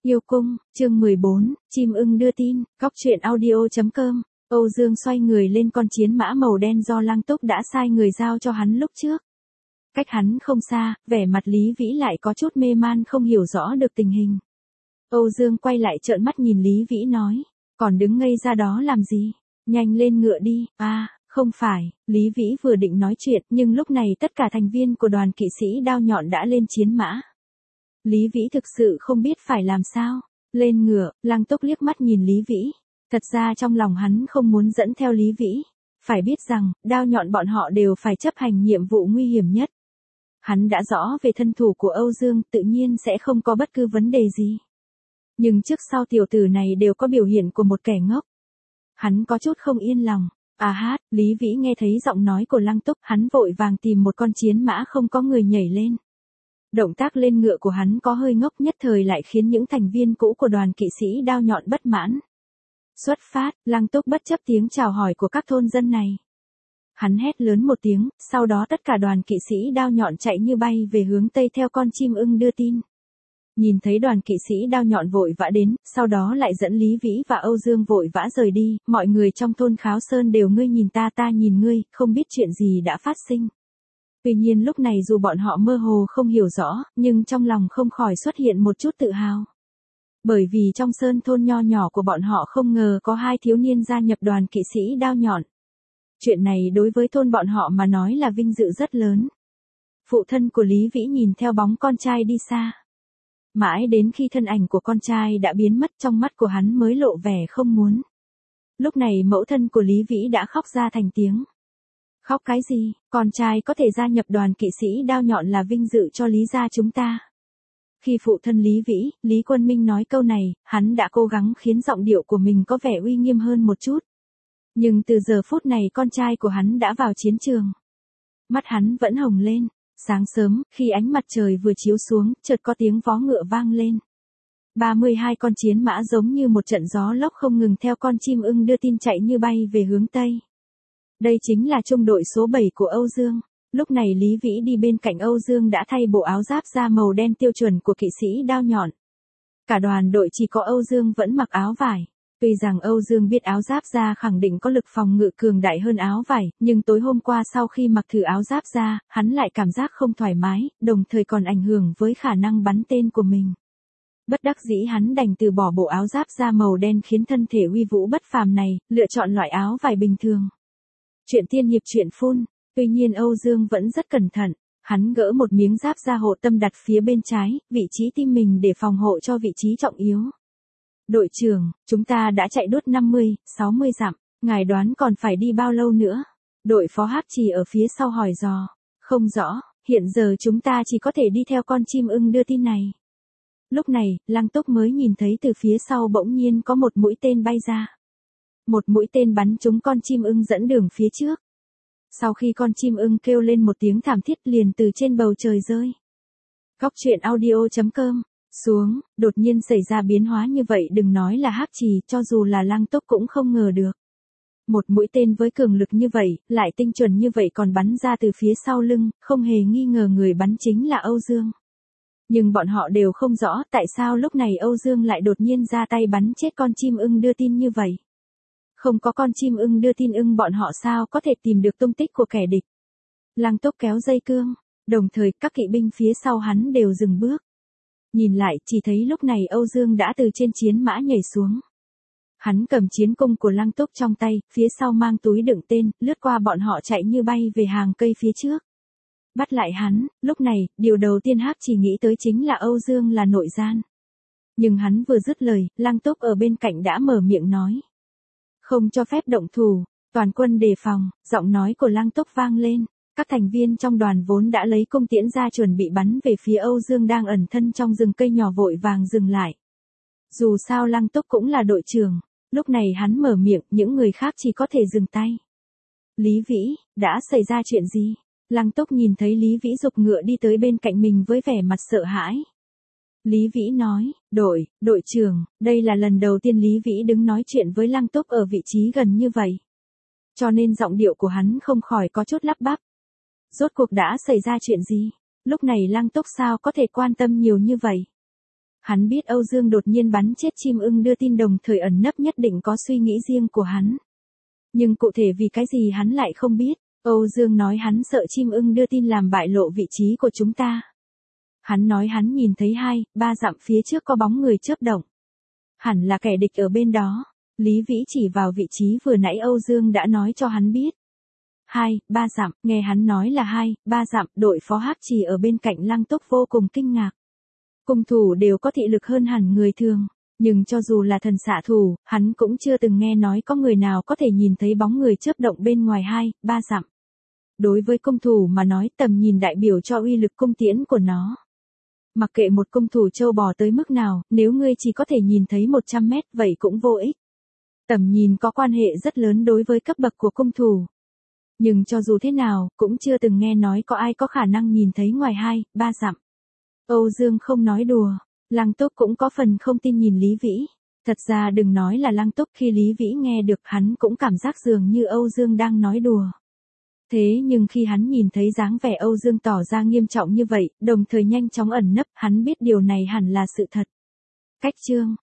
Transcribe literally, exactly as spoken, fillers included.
Yêu cung, chương mười bốn, chim ưng đưa tin, góc truyện audio chấm com. Âu Dương xoay người lên con chiến mã màu đen do Lăng Túc đã sai người giao cho hắn lúc trước. Cách hắn không xa, vẻ mặt Lý Vĩ lại có chút mê man không hiểu rõ được tình hình. Âu Dương quay lại trợn mắt nhìn Lý Vĩ nói, còn đứng ngây ra đó làm gì, nhanh lên ngựa đi. À, không phải, Lý Vĩ vừa định nói chuyện nhưng lúc này tất cả thành viên của đoàn kỵ sĩ đao nhọn đã lên chiến mã. Lý Vĩ thực sự không biết phải làm sao. Lên ngựa, Lăng Túc liếc mắt nhìn Lý Vĩ. Thật ra trong lòng hắn không muốn dẫn theo Lý Vĩ. Phải biết rằng, đao nhọn bọn họ đều phải chấp hành nhiệm vụ nguy hiểm nhất. Hắn đã rõ về thân thủ của Âu Dương, tự nhiên sẽ không có bất cứ vấn đề gì. Nhưng trước sau tiểu tử này đều có biểu hiện của một kẻ ngốc. Hắn có chút không yên lòng. À hát, Lý Vĩ nghe thấy giọng nói của Lăng Túc, hắn vội vàng tìm một con chiến mã không có người nhảy lên. Động tác lên ngựa của hắn có hơi ngốc, nhất thời lại khiến những thành viên cũ của đoàn kỵ sĩ đao nhọn bất mãn. Xuất phát, Lăng Túc bất chấp tiếng chào hỏi của các thôn dân này. Hắn hét lớn một tiếng, sau đó tất cả đoàn kỵ sĩ đao nhọn chạy như bay về hướng tây theo con chim ưng đưa tin. Nhìn thấy đoàn kỵ sĩ đao nhọn vội vã đến, sau đó lại dẫn Lý Vĩ và Âu Dương vội vã rời đi, mọi người trong thôn Kháo Sơn đều ngươi nhìn ta ta nhìn ngươi, không biết chuyện gì đã phát sinh. Tuy nhiên lúc này dù bọn họ mơ hồ không hiểu rõ, nhưng trong lòng không khỏi xuất hiện một chút tự hào. Bởi vì trong sơn thôn nho nhỏ của bọn họ không ngờ có hai thiếu niên gia nhập đoàn kỵ sĩ đao nhọn. Chuyện này đối với thôn bọn họ mà nói là vinh dự rất lớn. Phụ thân của Lý Vĩ nhìn theo bóng con trai đi xa. Mãi đến khi thân ảnh của con trai đã biến mất trong mắt của hắn mới lộ vẻ không muốn. Lúc này mẫu thân của Lý Vĩ đã khóc ra thành tiếng. Khóc cái gì, con trai có thể gia nhập đoàn kỵ sĩ đao nhọn là vinh dự cho Lý gia chúng ta. Khi phụ thân Lý Vĩ, Lý Quân Minh nói câu này, hắn đã cố gắng khiến giọng điệu của mình có vẻ uy nghiêm hơn một chút. Nhưng từ giờ phút này con trai của hắn đã vào chiến trường. Mắt hắn vẫn hồng lên. Sáng sớm, khi ánh mặt trời vừa chiếu xuống, chợt có tiếng vó ngựa vang lên. ba mươi hai con chiến mã giống như một trận gió lốc không ngừng theo con chim ưng đưa tin chạy như bay về hướng Tây. Đây chính là trung đội số bảy của Âu Dương. Lúc này Lý Vĩ đi bên cạnh Âu Dương đã thay bộ áo giáp da màu đen tiêu chuẩn của kỵ sĩ đao nhọn. Cả đoàn đội chỉ có Âu Dương vẫn mặc áo vải. Tuy rằng Âu Dương biết áo giáp da khẳng định có lực phòng ngự cường đại hơn áo vải, nhưng tối hôm qua sau khi mặc thử áo giáp da, hắn lại cảm giác không thoải mái, đồng thời còn ảnh hưởng với khả năng bắn tên của mình. Bất đắc dĩ hắn đành từ bỏ bộ áo giáp da màu đen khiến thân thể uy vũ bất phàm này, lựa chọn loại áo vải bình thường. Chuyện tiên hiệp chuyện phun, tuy nhiên Âu Dương vẫn rất cẩn thận, hắn gỡ một miếng giáp da hộ tâm đặt phía bên trái, vị trí tim mình để phòng hộ cho vị trí trọng yếu. Đội trưởng, chúng ta đã chạy đốt năm mươi, sáu mươi dặm, ngài đoán còn phải đi bao lâu nữa? Đội phó Hắc Trì ở phía sau hỏi dò. Không rõ, hiện giờ chúng ta chỉ có thể đi theo con chim ưng đưa tin này. Lúc này, Lăng Túc mới nhìn thấy từ phía sau bỗng nhiên có một mũi tên bay ra. Một mũi tên bắn trúng con chim ưng dẫn đường phía trước. Sau khi con chim ưng kêu lên một tiếng thảm thiết liền từ trên bầu trời rơi. Góc truyện audio chấm com. Xuống, đột nhiên xảy ra biến hóa như vậy đừng nói là Hắc Trì, cho dù là Lăng Túc cũng không ngờ được. Một mũi tên với cường lực như vậy, lại tinh chuẩn như vậy còn bắn ra từ phía sau lưng, không hề nghi ngờ người bắn chính là Âu Dương. Nhưng bọn họ đều không rõ tại sao lúc này Âu Dương lại đột nhiên ra tay bắn chết con chim ưng đưa tin như vậy. Không có con chim ưng đưa tin ưng bọn họ sao có thể tìm được tung tích của kẻ địch. Lăng Túc kéo dây cương, đồng thời các kỵ binh phía sau hắn đều dừng bước. Nhìn lại, chỉ thấy lúc này Âu Dương đã từ trên chiến mã nhảy xuống. Hắn cầm chiến cung của Lăng Túc trong tay, phía sau mang túi đựng tên, lướt qua bọn họ chạy như bay về hàng cây phía trước. Bắt lại hắn, lúc này, điều đầu tiên Hắc chỉ nghĩ tới chính là Âu Dương là nội gian. Nhưng hắn vừa dứt lời, Lăng Túc ở bên cạnh đã mở miệng nói. Không cho phép động thủ, toàn quân đề phòng, giọng nói của Lăng Túc vang lên. Các thành viên trong đoàn vốn đã lấy cung tiễn ra chuẩn bị bắn về phía Âu Dương đang ẩn thân trong rừng cây nhỏ vội vàng dừng lại. Dù sao Lăng Túc cũng là đội trưởng, lúc này hắn mở miệng, những người khác chỉ có thể dừng tay. Lý Vĩ, đã xảy ra chuyện gì? Lăng Túc nhìn thấy Lý Vĩ giục ngựa đi tới bên cạnh mình với vẻ mặt sợ hãi. Lý Vĩ nói, đội, đội trưởng, đây là lần đầu tiên Lý Vĩ đứng nói chuyện với Lăng Túc ở vị trí gần như vậy. Cho nên giọng điệu của hắn không khỏi có chút lắp bắp. Rốt cuộc đã xảy ra chuyện gì? Lúc này Lăng Túc sao có thể quan tâm nhiều như vậy? Hắn biết Âu Dương đột nhiên bắn chết chim ưng đưa tin đồng thời ẩn nấp nhất định có suy nghĩ riêng của hắn. Nhưng cụ thể vì cái gì hắn lại không biết. Âu Dương nói hắn sợ chim ưng đưa tin làm bại lộ vị trí của chúng ta. Hắn nói hắn nhìn thấy hai, ba dặm phía trước có bóng người chớp động. Hẳn là kẻ địch ở bên đó. Lý Vĩ chỉ vào vị trí vừa nãy Âu Dương đã nói cho hắn biết. Hai, ba dặm, nghe hắn nói là hai, ba dặm, đội phó Hắc Trì ở bên cạnh Lăng Túc vô cùng kinh ngạc. Cung thủ đều có thị lực hơn hẳn người thường, nhưng cho dù là thần xạ thủ, hắn cũng chưa từng nghe nói có người nào có thể nhìn thấy bóng người chớp động bên ngoài hai, ba dặm. Đối với cung thủ mà nói tầm nhìn đại biểu cho uy lực cung tiễn của nó. Mặc kệ một cung thủ châu bò tới mức nào, nếu ngươi chỉ có thể nhìn thấy một trăm mét vậy cũng vô ích. Tầm nhìn có quan hệ rất lớn đối với cấp bậc của cung thủ. Nhưng cho dù thế nào, cũng chưa từng nghe nói có ai có khả năng nhìn thấy ngoài hai, ba dặm. Âu Dương không nói đùa, Lăng Túc cũng có phần không tin nhìn Lý Vĩ. Thật ra đừng nói là Lăng Túc, khi Lý Vĩ nghe được hắn cũng cảm giác dường như Âu Dương đang nói đùa. Thế nhưng khi hắn nhìn thấy dáng vẻ Âu Dương tỏ ra nghiêm trọng như vậy, đồng thời nhanh chóng ẩn nấp, hắn biết điều này hẳn là sự thật. Cách chương